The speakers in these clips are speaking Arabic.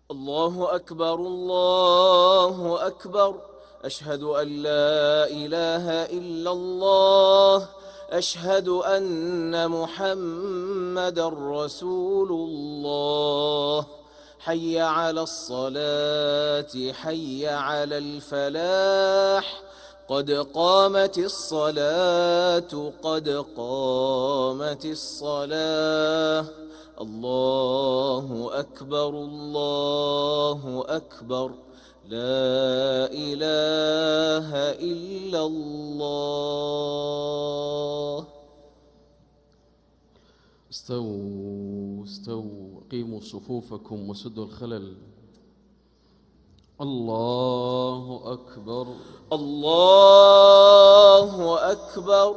الله أكبر الله أكبر. أشهد أن لا إله إلا الله. أشهد أن محمد رسول الله. حي على الصلاة حي على الفلاح. قد قامت الصلاة قد قامت الصلاة. الله أكبر الله أكبر. لا إله إلا الله. استووا استووا، قيموا صفوفكم وسدوا الخلل. الله أكبر الله أكبر.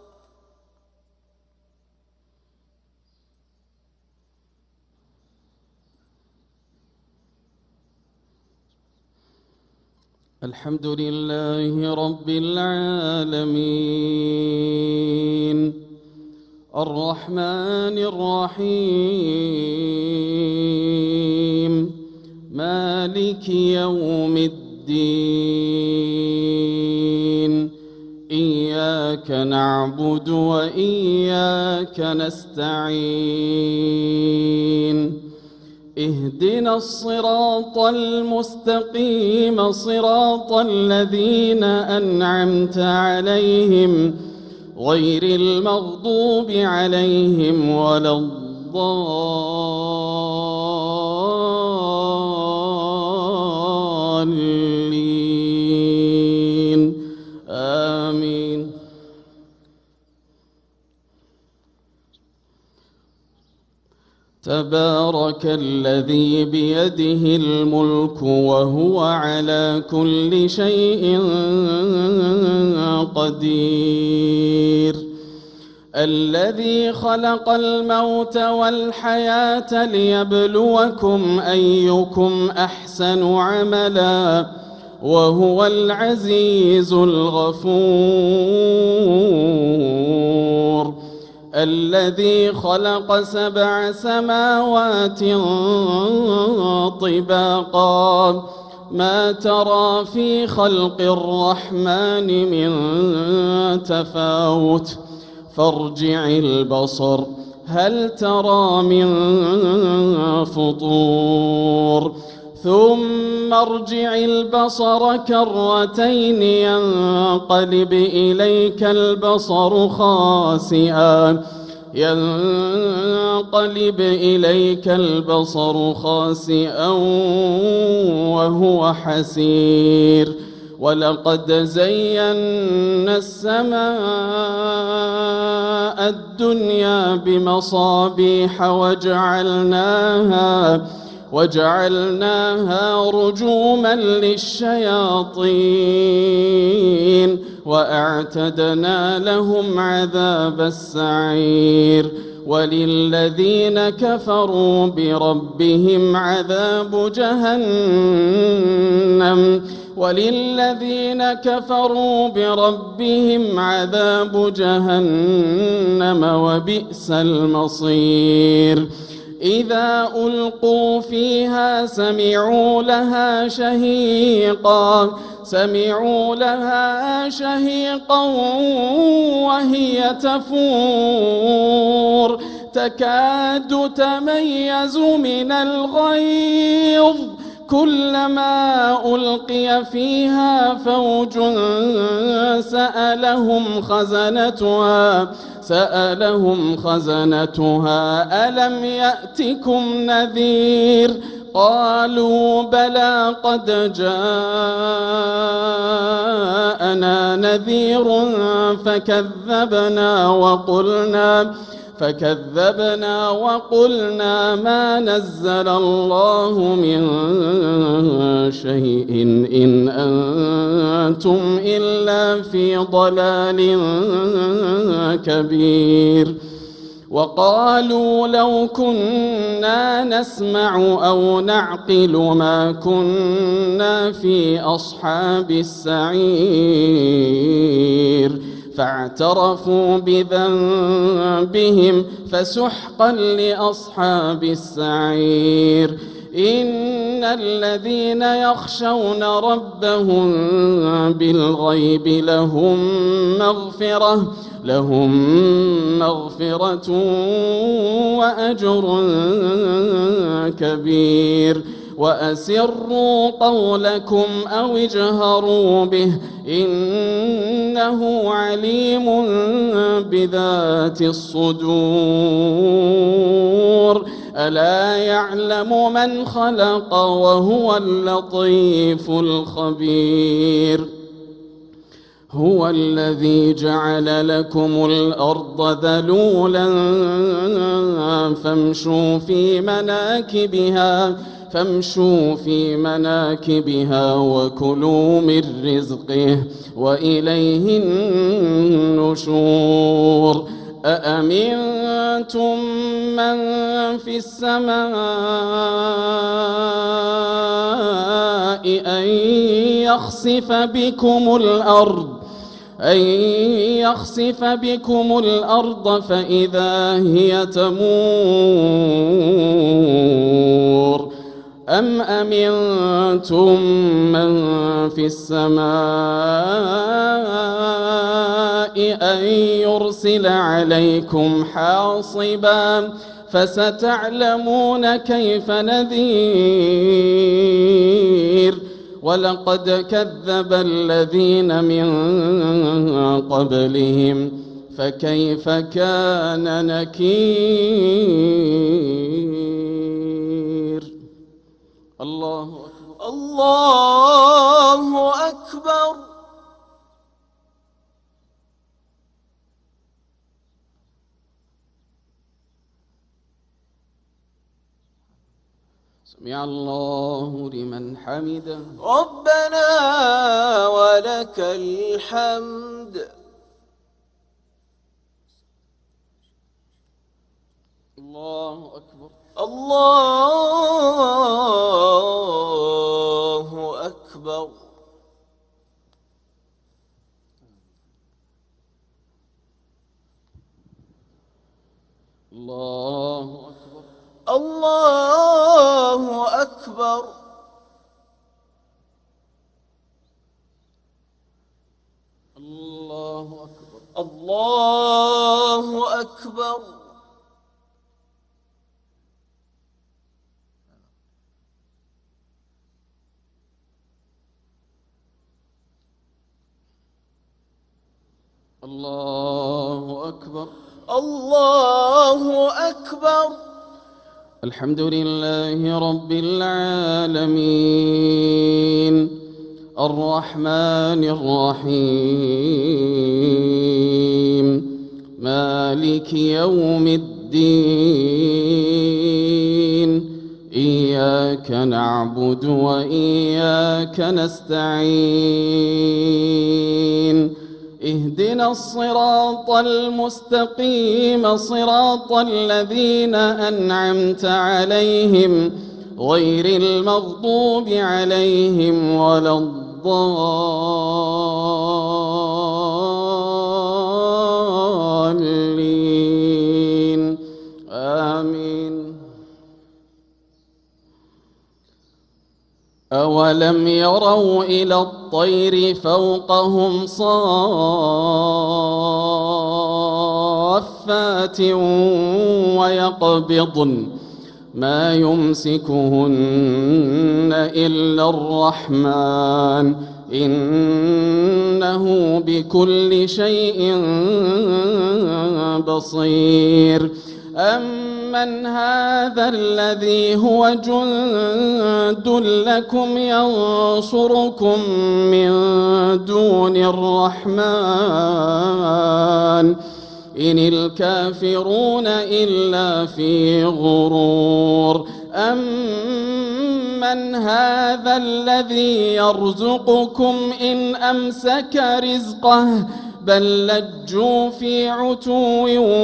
الحمد لله رب العالمين الرحمن الرحيم مالك يوم الدين. إياك نعبد وإياك نستعين. اهدنا الصراط المستقيم صراط الذين أنعمت عليهم غير المغضوب عليهم ولا الضالين. آمين. تبارك الذي بيده الملك وهو على كل شيء قدير. الذي خلق الموت والحياة ليبلوكم أيكم أحسن عملا وهو العزيز الغفور. الذي خلق 7 سماوات طباقا ما ترى في خلق الرحمن من تفاوت فارجع البصر هل ترى من فطور ثم ارجع البصر كرتين ينقلب إليك البصر خاسئا وهو حسير. ولقد زينا السماء الدنيا بمصابيح وجعلناها رجوما للشياطين وأعتدنا لهم عذاب السعير. وللذين كفروا بربهم عذاب جهنم وبئس المصير. إذا ألقوا فيها سمعوا لها شهيقا وهي تفور تكاد تميز من الغيظ كلما ألقي فيها فوج سألهم خزنتها ألم يأتكم نذير قالوا بلى قد جاءنا نذير فكذبنا وقلنا ما نزل الله من شيء إن أنتم إلا في ضلال كبير. وقالوا لو كنا نسمع أو نعقل ما كنا في أصحاب السعير فاعترفوا بذنبهم فسحقا لأصحاب السعير. إن الذين يخشون ربهم بالغيب لهم مغفرة وأجر كبير. وأسروا قولكم أو اجهروا به إنه عليم بذات الصدور. ألا يعلم من خلق وهو اللطيف الخبير. هو الذي جعل لكم الأرض ذلولا فامشوا في مناكبها وكلوا من رزقه وإليه النشور. أأمنتم من في السماء أن يخسف بكم الأرض فإذا هي تمور. أم أمنتم من في السماء أن يرسل عليكم حاصبا فستعلمون كيف نذير. ولقد كذب الذين من قبلهم فكيف كان نكير. الله أكبر. الله أكبر. سمع الله لمن حمده. ربنا ولك الحمد. الله أكبر. الله أكبر. الله أكبر. الله أكبر. الله أكبر. الله أكبر. الله أكبر. الله أكبر. الحمد لله رب العالمين الرحمن الرحيم مالك يوم الدين. إياك نعبد وإياك نستعين. اهدنا الصراط المستقيم صراط الذين أنعمت عليهم غير المغضوب عليهم ولا الضالين. آمين. أولم يروا إلى الطير فوقهم صافات ويقبضن ما يمسكهن إلا الرحمن إنه بكل شيء بصير. أمن هذا الذي هو جند لكم ينصركم من دون الرحمن إن الكافرون إلا في غرور. أمن هذا الذي يرزقكم إن أمسك رزقه بل لجوا في عتو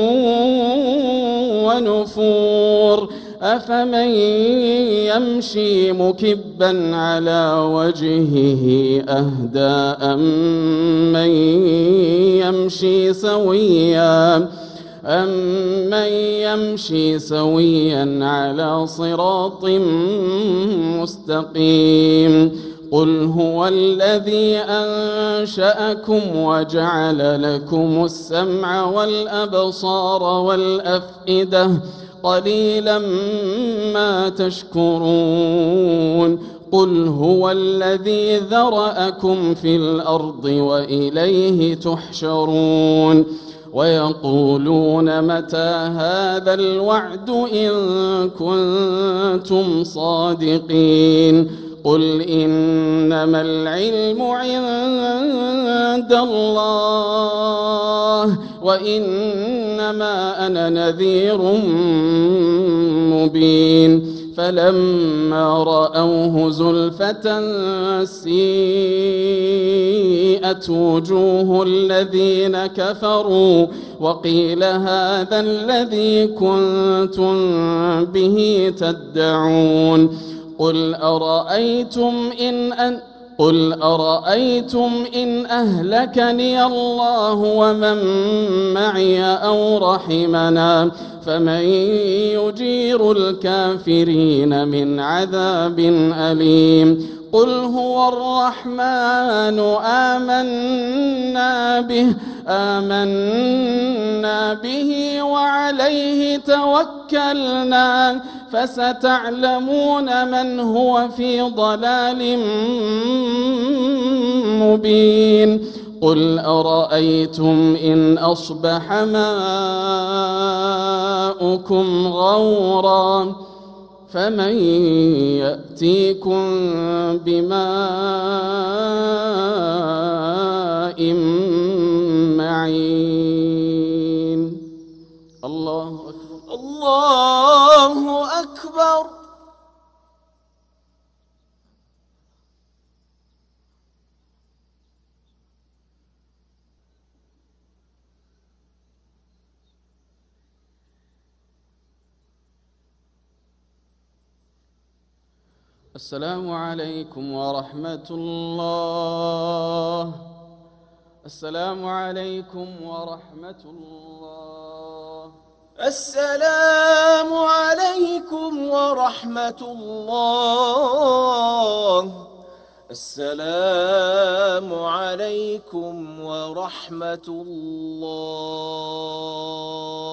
ونفور. أفمن يمشي مكبا على وجهه أهدى أمن يمشي سويا أمن يمشي سويا على صراط مستقيم قل هو الذي أنشأكم وجعل لكم السمع والأبصار والأفئدة قليلا ما تشكرون قل هو الذي ذرأكم في الأرض وإليه تحشرون ويقولون متى هذا الوعد إن كنتم صادقين قل إنما العلم عند الله وإنما أنا نذير مبين فلما رأوه زلفة سيئت وجوه الذين كفروا وقيل هذا الذي كنتم به تدعون قل أرأيتم إن أهلكني الله ومن معي أو رحمنا فمن يجير الكافرين من عذاب أليم قل هو الرحمن آمنا به وعليه توكلنا فستعلمون من هو في ضلال مبين قل أرأيتم إن أصبح ماؤكم غورا فمن يأتيكم بماء معين الله أكبر الله أكبر السلام عليكم ورحمة الله السلام عليكم ورحمة الله السلام عليكم ورحمة الله السلام عليكم ورحمة الله